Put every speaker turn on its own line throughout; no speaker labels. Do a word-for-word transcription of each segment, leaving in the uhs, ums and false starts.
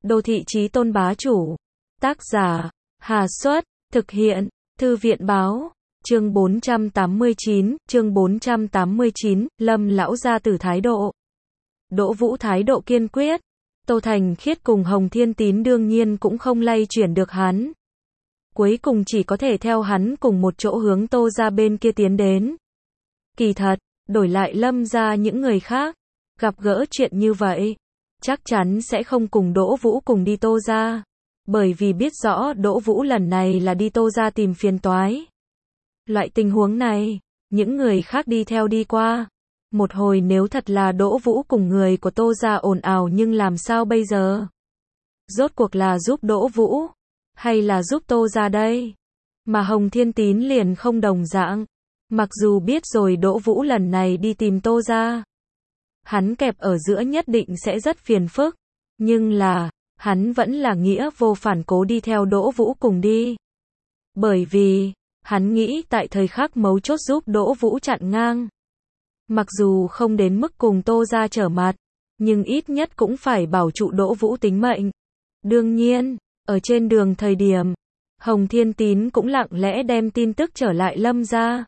Đô thị chí tôn bá chủ. Tác giả, Hà Xuất, thực hiện, Thư viện báo. Chương bốn trăm tám mươi chín, chương bốn trăm tám mươi chín, Lâm lão gia tử thái độ. Đỗ Vũ thái độ kiên quyết. Tô Thành Khiết cùng Hồng Thiên Tín đương nhiên cũng không lay chuyển được hắn. Cuối cùng chỉ có thể theo hắn cùng một chỗ hướng Tô gia bên kia tiến đến. Kỳ thật, đổi lại Lâm gia những người khác, gặp gỡ chuyện như vậy, chắc chắn sẽ không cùng Đỗ Vũ cùng đi Tô gia. Bởi vì biết rõ Đỗ Vũ lần này là đi Tô gia tìm phiền toái. Loại tình huống này, những người khác đi theo đi qua. Một hồi nếu thật là Đỗ Vũ cùng người của Tô gia ồn ào nhưng làm sao bây giờ? Rốt cuộc là giúp Đỗ Vũ, hay là giúp Tô gia đây? Mà Hồng Thiên Tín liền không đồng dạng. Mặc dù biết rồi Đỗ Vũ lần này đi tìm Tô gia, hắn kẹp ở giữa nhất định sẽ rất phiền phức. Nhưng là, hắn vẫn là nghĩa vô phản cố đi theo Đỗ Vũ cùng đi. Bởi vì, hắn nghĩ tại thời khắc mấu chốt giúp Đỗ Vũ chặn ngang. Mặc dù không đến mức cùng Tô gia trở mặt, nhưng ít nhất cũng phải bảo trụ Đỗ Vũ tính mệnh. Đương nhiên, ở trên đường thời điểm, Hồng Thiên Tín cũng lặng lẽ đem tin tức trở lại Lâm gia.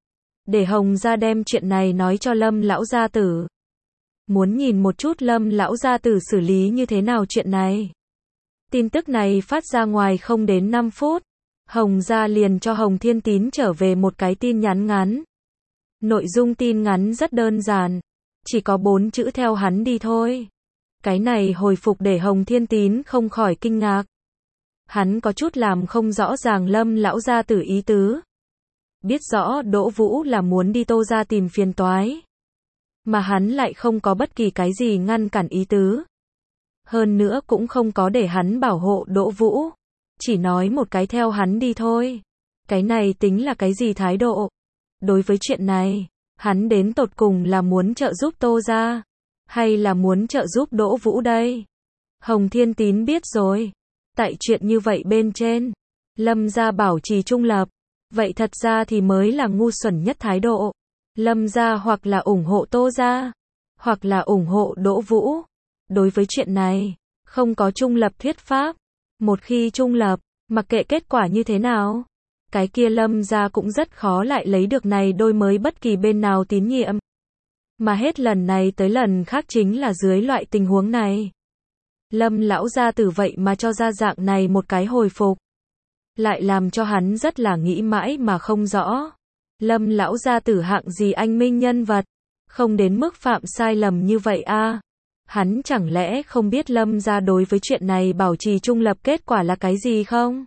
Để Hồng gia đem chuyện này nói cho Lâm lão gia tử. Muốn nhìn một chút Lâm lão gia tử xử lý như thế nào chuyện này. Tin tức này phát ra ngoài không đến năm phút, Hồng gia liền cho Hồng Thiên Tín trở về một cái tin nhắn ngắn. Nội dung tin ngắn rất đơn giản, chỉ có bốn chữ theo hắn đi thôi. Cái này hồi phục để Hồng Thiên Tín không khỏi kinh ngạc. Hắn có chút làm không rõ ràng Lâm lão gia tử ý tứ. Biết rõ Đỗ Vũ là muốn đi Tô gia tìm phiền toái, mà hắn lại không có bất kỳ cái gì ngăn cản ý tứ. Hơn nữa cũng không có để hắn bảo hộ Đỗ Vũ, chỉ nói một cái theo hắn đi thôi. Cái này tính là cái gì thái độ? Đối với chuyện này, hắn đến tột cùng là muốn trợ giúp Tô gia, hay là muốn trợ giúp Đỗ Vũ đây? Hồng Thiên Tín biết rồi. Tại chuyện như vậy bên trên, Lâm gia bảo trì trung lập, vậy thật ra thì mới là ngu xuẩn nhất thái độ. Lâm gia hoặc là ủng hộ Tô gia, hoặc là ủng hộ Đỗ Vũ. Đối với chuyện này, không có trung lập thuyết pháp. Một khi trung lập, mặc kệ kết quả như thế nào, cái kia Lâm gia cũng rất khó lại lấy được này đôi mới bất kỳ bên nào tín nhiệm. Mà hết lần này tới lần khác chính là dưới loại tình huống này. Lâm lão gia tử vậy mà cho ra dạng này một cái hồi phục, lại làm cho hắn rất là nghĩ mãi mà không rõ. Lâm lão gia tử hạng gì anh minh nhân vật, không đến mức phạm sai lầm như vậy a. À? Hắn chẳng lẽ không biết Lâm gia đối với chuyện này bảo trì trung lập kết quả là cái gì không?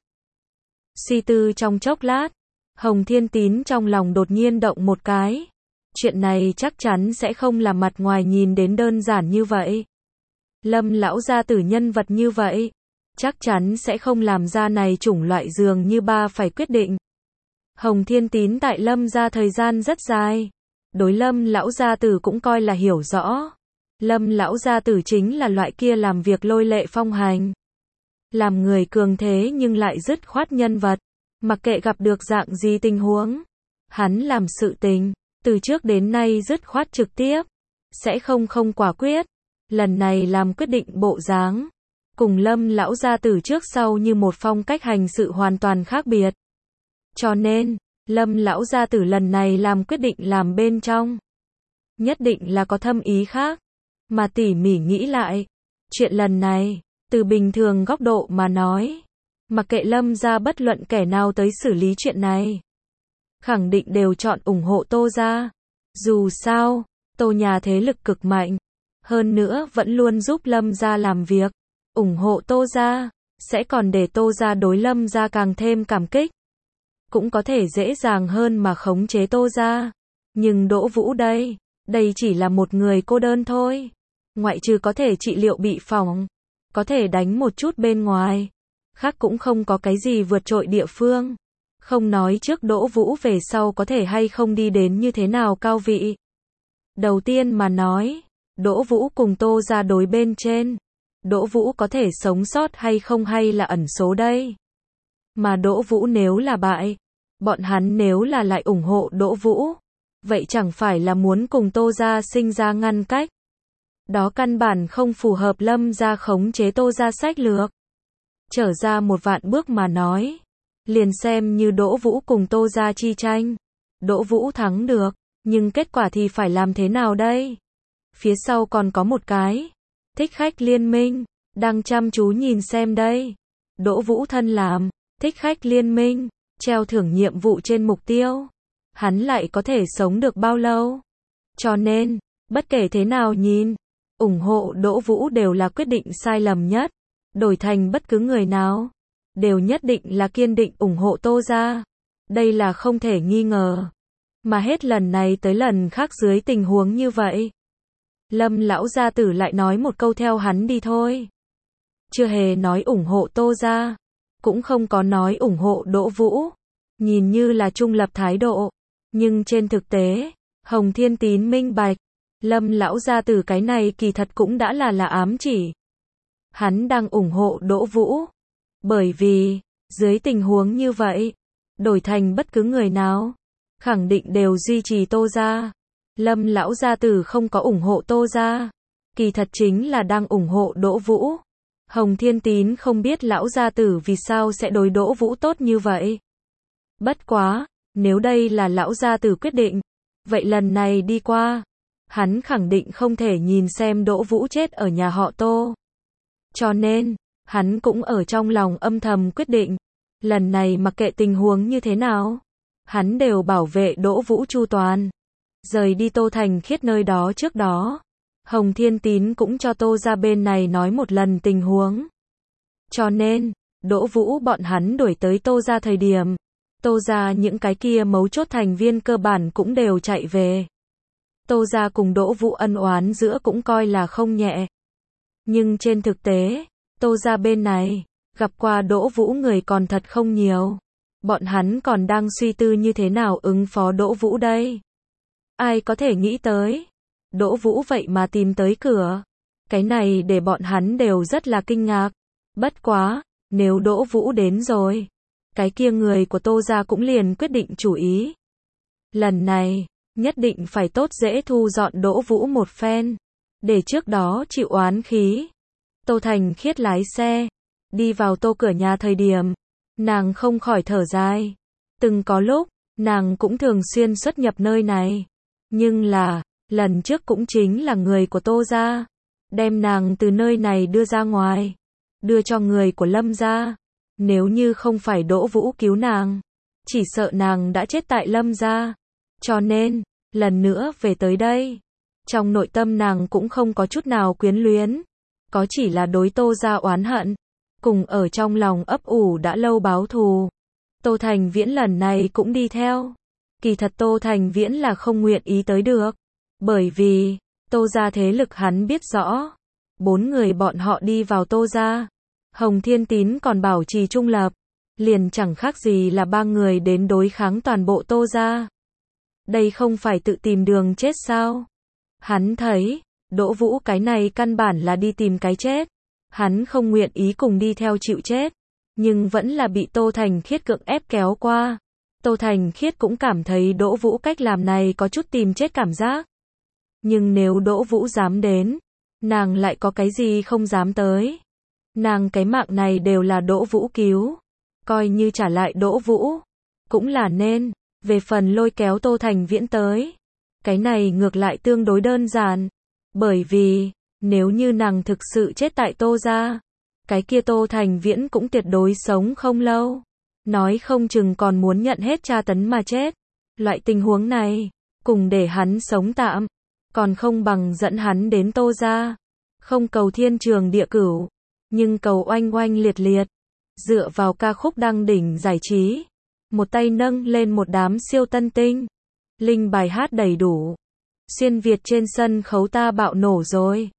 Suy tư trong chốc lát, Hồng Thiên Tín trong lòng đột nhiên động một cái. Chuyện này chắc chắn sẽ không là mặt ngoài nhìn đến đơn giản như vậy. Lâm lão gia tử nhân vật như vậy, chắc chắn sẽ không làm ra này chủng loại dường như ba phải quyết định. Hồng Thiên Tín tại Lâm gia thời gian rất dài, đối Lâm lão gia tử cũng coi là hiểu rõ. Lâm lão gia tử chính là loại kia làm việc lôi lệ phong hành, làm người cường thế nhưng lại dứt khoát nhân vật, mặc kệ gặp được dạng gì tình huống, hắn làm sự tình, từ trước đến nay dứt khoát trực tiếp, sẽ không không quả quyết. Lần này làm quyết định bộ dáng, cùng Lâm lão gia tử trước sau như một phong cách hành sự hoàn toàn khác biệt. Cho nên, Lâm lão gia tử lần này làm quyết định làm bên trong, nhất định là có thâm ý khác. Mà tỉ mỉ nghĩ lại, chuyện lần này, từ bình thường góc độ mà nói, mặc kệ Lâm gia bất luận kẻ nào tới xử lý chuyện này, khẳng định đều chọn ủng hộ Tô gia. Dù sao, Tô nhà thế lực cực mạnh, hơn nữa vẫn luôn giúp Lâm gia làm việc, ủng hộ Tô gia, sẽ còn để Tô gia đối Lâm gia càng thêm cảm kích, cũng có thể dễ dàng hơn mà khống chế Tô gia. Nhưng Đỗ Vũ đây, đây chỉ là một người cô đơn thôi. Ngoại trừ có thể trị liệu bị phỏng, có thể đánh một chút bên ngoài, khác cũng không có cái gì vượt trội địa phương. Không nói trước Đỗ Vũ về sau có thể hay không đi đến như thế nào cao vị. Đầu tiên mà nói, Đỗ Vũ cùng Tô gia đối bên trên, Đỗ Vũ có thể sống sót hay không hay là ẩn số đây. Mà Đỗ Vũ nếu là bại, bọn hắn nếu là lại ủng hộ Đỗ Vũ, vậy chẳng phải là muốn cùng Tô gia sinh ra ngăn cách. Đó căn bản không phù hợp Lâm gia khống chế Tô gia sách lược. Trở ra một vạn bước mà nói, liền xem như Đỗ Vũ cùng Tô gia chi tranh, Đỗ Vũ thắng được, nhưng kết quả thì phải làm thế nào đây? Phía sau còn có một cái Thích Khách Liên Minh đang chăm chú nhìn xem đây. Đỗ Vũ thân làm Thích Khách Liên Minh, treo thưởng nhiệm vụ trên mục tiêu, hắn lại có thể sống được bao lâu? Cho nên, bất kể thế nào nhìn, ủng hộ Đỗ Vũ đều là quyết định sai lầm nhất. Đổi thành bất cứ người nào, đều nhất định là kiên định ủng hộ Tô gia. Đây là không thể nghi ngờ. Mà hết lần này tới lần khác dưới tình huống như vậy, Lâm lão gia tử lại nói một câu theo hắn đi thôi. Chưa hề nói ủng hộ Tô gia, cũng không có nói ủng hộ Đỗ Vũ. Nhìn như là trung lập thái độ, nhưng trên thực tế, Hồng Thiên Tín minh bạch, Lâm lão gia tử cái này kỳ thật cũng đã là là ám chỉ. Hắn đang ủng hộ Đỗ Vũ. Bởi vì, dưới tình huống như vậy, đổi thành bất cứ người nào, khẳng định đều duy trì Tô gia. Lâm lão gia tử không có ủng hộ Tô gia, kỳ thật chính là đang ủng hộ Đỗ Vũ. Hồng Thiên Tín không biết lão gia tử vì sao sẽ đối Đỗ Vũ tốt như vậy. Bất quá, nếu đây là lão gia tử quyết định, vậy lần này đi qua, hắn khẳng định không thể nhìn xem Đỗ Vũ chết ở nhà họ Tô. Cho nên, hắn cũng ở trong lòng âm thầm quyết định, lần này mặc kệ tình huống như thế nào, hắn đều bảo vệ Đỗ Vũ chu toàn. Rời đi Tô Thành Khiết nơi đó trước đó, Hồng Thiên Tín cũng cho Tô gia bên này nói một lần tình huống. Cho nên, Đỗ Vũ bọn hắn đuổi tới Tô gia thời điểm, Tô gia những cái kia mấu chốt thành viên cơ bản cũng đều chạy về. Tô gia cùng Đỗ Vũ ân oán giữa cũng coi là không nhẹ. Nhưng trên thực tế, Tô gia bên này, gặp qua Đỗ Vũ người còn thật không nhiều. Bọn hắn còn đang suy tư như thế nào ứng phó Đỗ Vũ đây. Ai có thể nghĩ tới, Đỗ Vũ vậy mà tìm tới cửa. Cái này để bọn hắn đều rất là kinh ngạc. Bất quá, nếu Đỗ Vũ đến rồi, cái kia người của Tô gia cũng liền quyết định chủ ý. Lần này, nhất định phải tốt dễ thu dọn Đỗ Vũ một phen, để trước đó chịu oán khí. Tô Thành Khiết lái xe, đi vào Tô cửa nhà thời điểm, nàng không khỏi thở dài. Từng có lúc, nàng cũng thường xuyên xuất nhập nơi này. Nhưng là, lần trước cũng chính là người của Tô gia, đem nàng từ nơi này đưa ra ngoài, đưa cho người của Lâm gia. Nếu như không phải Đỗ Vũ cứu nàng, chỉ sợ nàng đã chết tại Lâm gia. Cho nên, lần nữa về tới đây, trong nội tâm nàng cũng không có chút nào quyến luyến, có chỉ là đối Tô gia oán hận, cùng ở trong lòng ấp ủ đã lâu báo thù. Tô Thành Viễn lần này cũng đi theo. Kỳ thật Tô Thành Viễn là không nguyện ý tới được, bởi vì, Tô gia thế lực hắn biết rõ. Bốn người bọn họ đi vào Tô gia, Hồng Thiên Tín còn bảo trì trung lập, liền chẳng khác gì là ba người đến đối kháng toàn bộ Tô gia. Đây không phải tự tìm đường chết sao? Hắn thấy, Đỗ Vũ cái này căn bản là đi tìm cái chết. Hắn không nguyện ý cùng đi theo chịu chết, nhưng vẫn là bị Tô Thành Khiết cưỡng ép kéo qua. Tô Thành Khiết cũng cảm thấy Đỗ Vũ cách làm này có chút tìm chết cảm giác. Nhưng nếu Đỗ Vũ dám đến, nàng lại có cái gì không dám tới. Nàng cái mạng này đều là Đỗ Vũ cứu, coi như trả lại Đỗ Vũ, cũng là nên. Về phần lôi kéo Tô Thành Viễn tới, cái này ngược lại tương đối đơn giản. Bởi vì, nếu như nàng thực sự chết tại Tô gia, cái kia Tô Thành Viễn cũng tuyệt đối sống không lâu. Nói không chừng còn muốn nhận hết tra tấn mà chết. Loại tình huống này, cùng để hắn sống tạm, còn không bằng dẫn hắn đến Tô gia. Không cầu thiên trường địa cửu, nhưng cầu oanh oanh liệt liệt. Dựa vào ca khúc đăng đỉnh giải trí, một tay nâng lên một đám siêu tân tinh. Linh bài hát đầy đủ. Xuyên Việt trên sân khấu ta bạo nổ rồi.